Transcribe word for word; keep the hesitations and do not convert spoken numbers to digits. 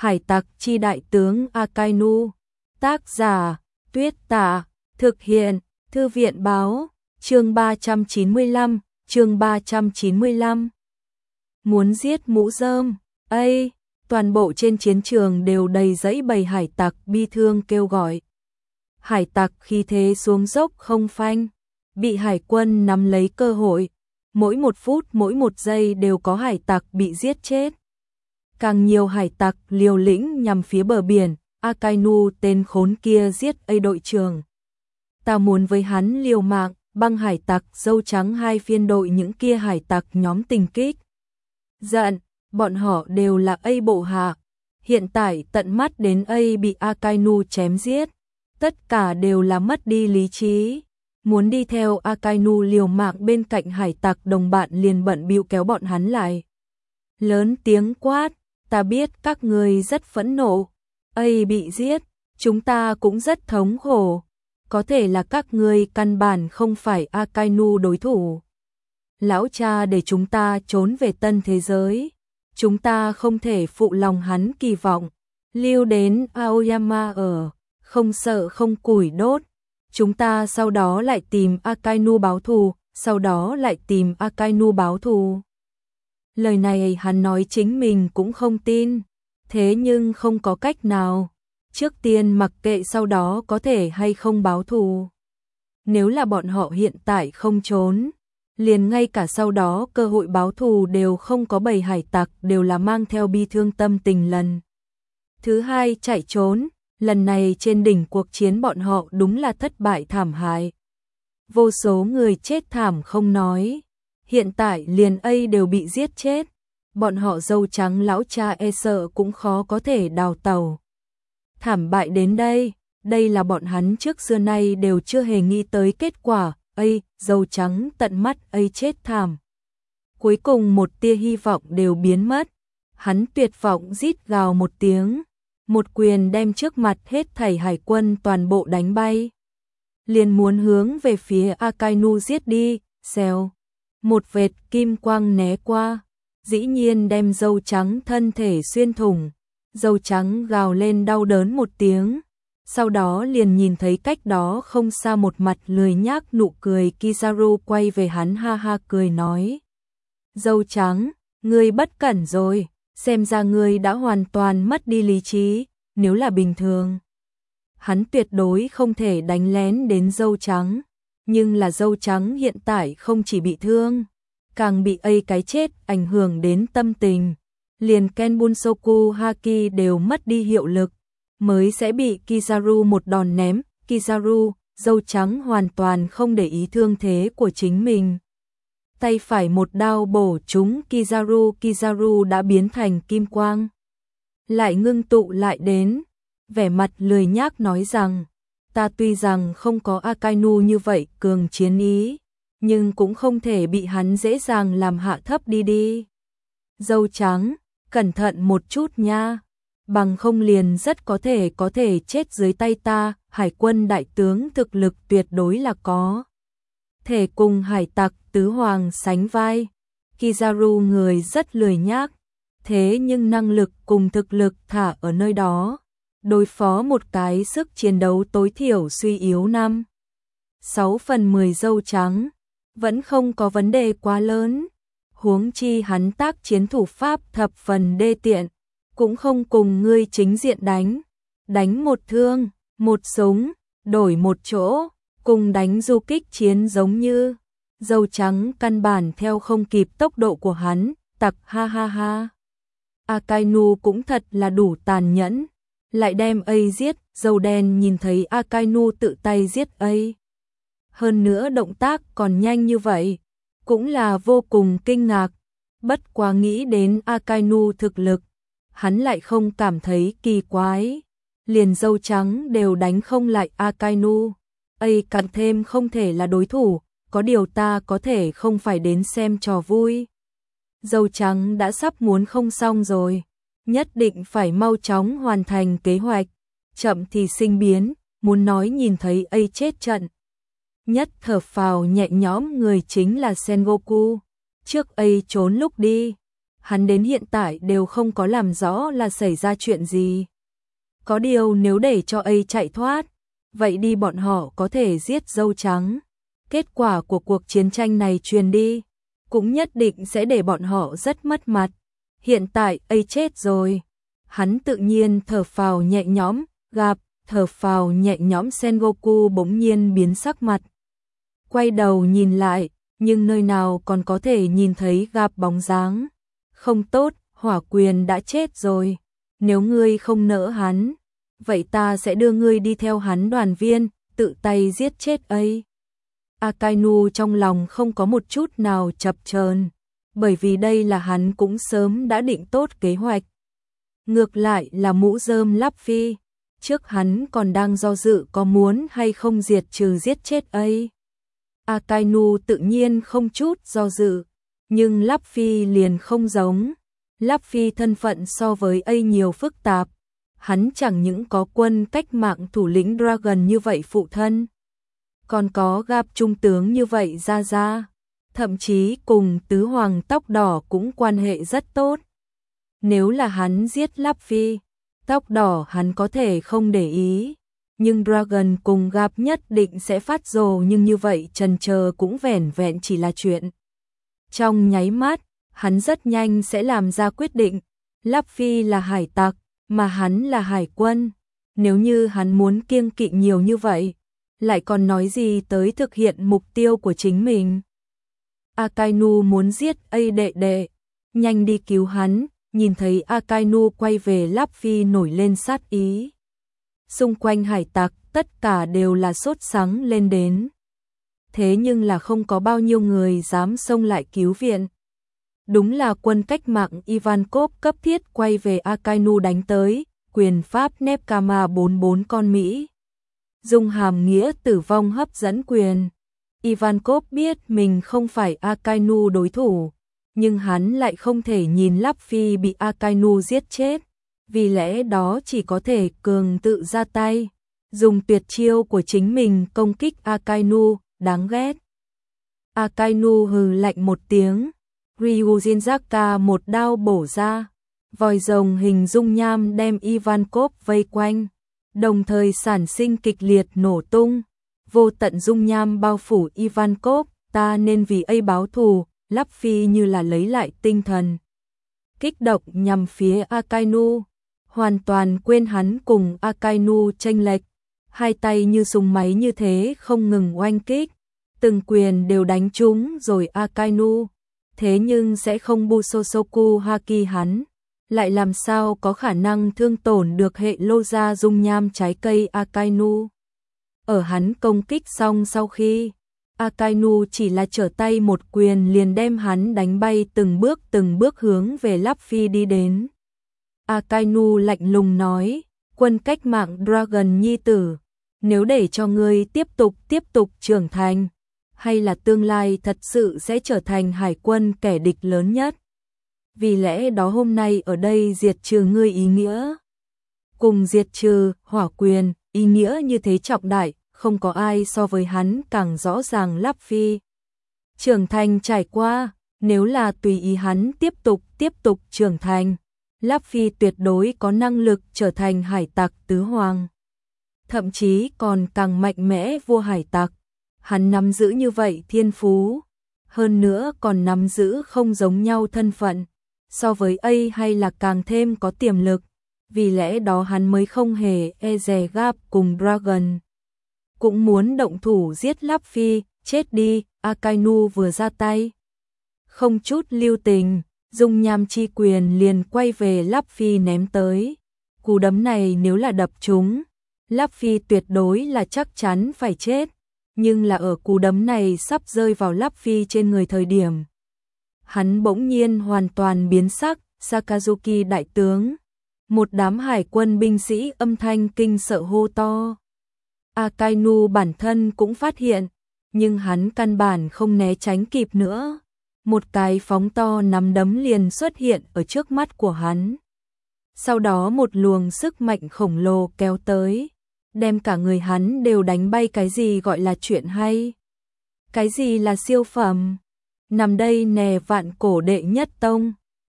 Hải tặc chi đại tướng Akainu. Tác giả Tuyết Tả. Thực hiện Thư viện Báo. Chương ba trăm chín mươi lăm. Chương ba trăm chín mươi lăm. Muốn giết mũ rơm. Ây, toàn bộ trên chiến trường đều đầy dẫy bầy hải tặc bi thương kêu gọi. Hải tặc khi thế xuống dốc không phanh, bị hải quân nắm lấy cơ hội. Mỗi một phút mỗi một giây đều có hải tặc bị giết chết. Càng nhiều hải tặc liều lĩnh nhằm phía bờ biển. Akainu tên khốn kia giết A đội trưởng. Ta muốn với hắn liều mạng. Băng hải tặc dâu trắng hai phiên đội những kia hải tặc nhóm tình kích. Giận, bọn họ đều là A bộ hạ. Hiện tại tận mắt đến A bị Akainu chém giết. Tất cả đều là mất đi lý trí. Muốn đi theo Akainu liều mạng bên cạnh hải tặc đồng bạn liền bận bịu kéo bọn hắn lại. Lớn tiếng quát, ta biết các người rất phẫn nộ. A bị giết, chúng ta cũng rất thống khổ. Có thể là các ngươi căn bản không phải Akainu đối thủ. Lão cha để chúng ta trốn về tân thế giới. Chúng ta không thể phụ lòng hắn kỳ vọng. Lưu đến Aoyama ở, không sợ không củi đốt. Chúng ta sau đó lại tìm Akainu báo thù, sau đó lại tìm Akainu báo thù. Lời này hắn nói chính mình cũng không tin. Thế nhưng không có cách nào. Trước tiên mặc kệ sau đó có thể hay không báo thù. Nếu là bọn họ hiện tại không trốn, liền ngay cả sau đó cơ hội báo thù đều không có. Bầy hải tặc đều là mang theo bi thương tâm tình lần thứ hai chạy trốn. Lần này trên đỉnh cuộc chiến bọn họ đúng là thất bại thảm hại. Vô số người chết thảm không nói. Hiện tại liền A đều bị giết chết. Bọn họ dâu trắng lão cha e sợ cũng khó có thể đào tẩu. Thảm bại đến đây, đây là bọn hắn trước xưa nay đều chưa hề nghĩ tới kết quả. A, dâu trắng tận mắt A chết thảm. Cuối cùng một tia hy vọng đều biến mất. Hắn tuyệt vọng rít gào một tiếng. Một quyền đem trước mặt hết thảy hải quân toàn bộ đánh bay. Liền muốn hướng về phía Akainu giết đi, xèo. Một vệt kim quang né qua. Dĩ nhiên đem dâu trắng thân thể xuyên thủng. Dâu trắng gào lên đau đớn một tiếng. Sau đó liền nhìn thấy cách đó không xa một mặt lười nhác nụ cười. Kizaru quay về hắn ha ha cười nói. Dâu trắng, ngươi bất cẩn rồi. Xem ra ngươi đã hoàn toàn mất đi lý trí. Nếu là bình thường, hắn tuyệt đối không thể đánh lén đến dâu trắng. Nhưng là dâu trắng hiện tại không chỉ bị thương, càng bị A cái chết ảnh hưởng đến tâm tình. Liền Kenbunsoku Haki đều mất đi hiệu lực, mới sẽ bị Kizaru một đòn ném. Kizaru, dâu trắng hoàn toàn không để ý thương thế của chính mình. Tay phải một đao bổ trúng Kizaru. Kizaru đã biến thành kim quang. Lại ngưng tụ lại đến. Vẻ mặt lười nhác nói rằng, ta tuy rằng không có Akainu như vậy cường chiến ý, nhưng cũng không thể bị hắn dễ dàng làm hạ thấp đi đi. Dâu trắng, cẩn thận một chút nha, bằng không liền rất có thể có thể chết dưới tay ta. Hải quân đại tướng thực lực tuyệt đối là có thể cùng hải tặc tứ hoàng sánh vai. Kizaru người rất lười nhác, thế nhưng năng lực cùng thực lực thả ở nơi đó, đối phó một cái sức chiến đấu tối thiểu suy yếu năm sáu phần mười dâu trắng, vẫn không có vấn đề quá lớn. Huống chi hắn tác chiến thủ pháp thập phần đê tiện, cũng không cùng ngươi chính diện đánh. Đánh một thương, một súng, đổi một chỗ, cùng đánh du kích chiến giống như. Dâu trắng căn bản theo không kịp tốc độ của hắn, tặc ha ha ha. Akainu cũng thật là đủ tàn nhẫn, lại đem A giết. Dâu đen nhìn thấy Akainu tự tay giết A, hơn nữa động tác còn nhanh như vậy, cũng là vô cùng kinh ngạc. Bất quá nghĩ đến Akainu thực lực, hắn lại không cảm thấy kỳ quái. Liền dâu trắng đều đánh không lại Akainu, A càng thêm không thể là đối thủ. Có điều ta có thể không phải đến xem trò vui. Dâu trắng đã sắp muốn không xong rồi, nhất định phải mau chóng hoàn thành kế hoạch. Chậm thì sinh biến, muốn nói nhìn thấy A chết trận. Nhất thở phào nhẹ nhõm người chính là Sengoku. Trước A trốn lúc đi, hắn đến hiện tại đều không có làm rõ là xảy ra chuyện gì. Có điều nếu để cho ấy chạy thoát, vậy đi bọn họ có thể giết dâu trắng. Kết quả của cuộc chiến tranh này truyền đi, cũng nhất định sẽ để bọn họ rất mất mặt. Hiện tại ấy chết rồi. Hắn tự nhiên thở phào nhẹ nhõm, gặp, thở phào nhẹ nhõm Sengoku bỗng nhiên biến sắc mặt. Quay đầu nhìn lại, nhưng nơi nào còn có thể nhìn thấy gặp bóng dáng. Không tốt, Hỏa Quyền đã chết rồi. Nếu ngươi không nỡ hắn, vậy ta sẽ đưa ngươi đi theo hắn đoàn viên, tự tay giết chết ấy. Akainu trong lòng không có một chút nào chập chờn, bởi vì đây là hắn cũng sớm đã định tốt kế hoạch. Ngược lại là mũ rơm Luffy, trước hắn còn đang do dự có muốn hay không diệt trừ giết chết ấy. Akainu tự nhiên không chút do dự, nhưng Luffy liền không giống. Luffy thân phận so với ấy nhiều phức tạp, hắn chẳng những có quân cách mạng thủ lĩnh Dragon như vậy phụ thân, còn có gặp trung tướng như vậy ra ra, thậm chí cùng tứ hoàng tóc đỏ cũng quan hệ rất tốt. Nếu là hắn giết Luffy, tóc đỏ hắn có thể không để ý, nhưng Dragon cùng gặp nhất định sẽ phát rồ, nhưng như vậy chần chờ cũng vẻn vẹn chỉ là chuyện. Trong nháy mắt, hắn rất nhanh sẽ làm ra quyết định. Luffy là hải tặc, mà hắn là hải quân. Nếu như hắn muốn kiêng kỵ nhiều như vậy, lại còn nói gì tới thực hiện mục tiêu của chính mình. Akainu muốn giết ấy đệ đệ, nhanh đi cứu hắn. Nhìn thấy Akainu quay về, Luffy nổi lên sát ý. Xung quanh hải tặc tất cả đều là sốt sắng lên đến. Thế nhưng là không có bao nhiêu người dám xông lại cứu viện. Đúng là quân cách mạng Ivankov cấp thiết quay về Akainu đánh tới, quyền pháp Nepkama bốn mươi bốn con Mỹ. Dùng hàm nghĩa tử vong hấp dẫn quyền. Ivankov biết mình không phải Akainu đối thủ, nhưng hắn lại không thể nhìn Luffy bị Akainu giết chết, vì lẽ đó chỉ có thể cường tự ra tay, dùng tuyệt chiêu của chính mình công kích Akainu, đáng ghét. Akainu hừ lạnh một tiếng, Ryujinzaka một đao bổ ra, vòi rồng hình dung nham đem Ivankov vây quanh, đồng thời sản sinh kịch liệt nổ tung, vô tận dung nham bao phủ Ivankov, ta nên vì ấy báo thù. Luffy như là lấy lại tinh thần, kích động nhằm phía Akainu, hoàn toàn quên hắn cùng Akainu chênh lệch, hai tay như súng máy như thế không ngừng oanh kích, từng quyền đều đánh trúng rồi Akainu, thế nhưng sẽ không Busosoku Haki hắn, lại làm sao có khả năng thương tổn được hệ lô ra dung nham trái cây Akainu. Ở hắn công kích xong sau khi Akainu chỉ là trở tay một quyền liền đem hắn đánh bay, từng bước từng bước hướng về Luffy đi đến. Akainu lạnh lùng nói, quân cách mạng Dragon nhi tử, nếu để cho ngươi tiếp tục tiếp tục trưởng thành, hay là tương lai thật sự sẽ trở thành hải quân kẻ địch lớn nhất. Vì lẽ đó hôm nay ở đây diệt trừ ngươi ý nghĩa. Cùng diệt trừ Hỏa Quyền, ý nghĩa như thế trọng đại. Không có ai so với hắn càng rõ ràng. Luffy trưởng thành trải qua, nếu là tùy ý hắn tiếp tục tiếp tục trưởng thành, Luffy tuyệt đối có năng lực trở thành hải tặc tứ hoàng, thậm chí còn càng mạnh mẽ vua hải tặc. Hắn nắm giữ như vậy thiên phú, hơn nữa còn nắm giữ không giống nhau thân phận, so với A hay là càng thêm có tiềm lực, vì lẽ đó hắn mới không hề e dè Gap cùng Dragon. Cũng muốn động thủ giết Luffy, chết đi. Akainu vừa ra tay, không chút lưu tình, dung nham chi quyền liền quay về Luffy ném tới. Cú đấm này nếu là đập trúng, Luffy tuyệt đối là chắc chắn phải chết, nhưng là ở cú đấm này sắp rơi vào Luffy trên người thời điểm, hắn bỗng nhiên hoàn toàn biến sắc. Sakazuki đại tướng, một đám hải quân binh sĩ âm thanh kinh sợ hô to. Akainu bản thân cũng phát hiện, nhưng hắn căn bản không né tránh kịp nữa. Một cái phóng to nắm đấm liền xuất hiện ở trước mắt của hắn. Sau đó một luồng sức mạnh khổng lồ kéo tới, đem cả người hắn đều đánh bay. Cái gì gọi là chuyện hay? Cái gì là siêu phẩm? Nằm đây nè, vạn cổ đệ nhất tông.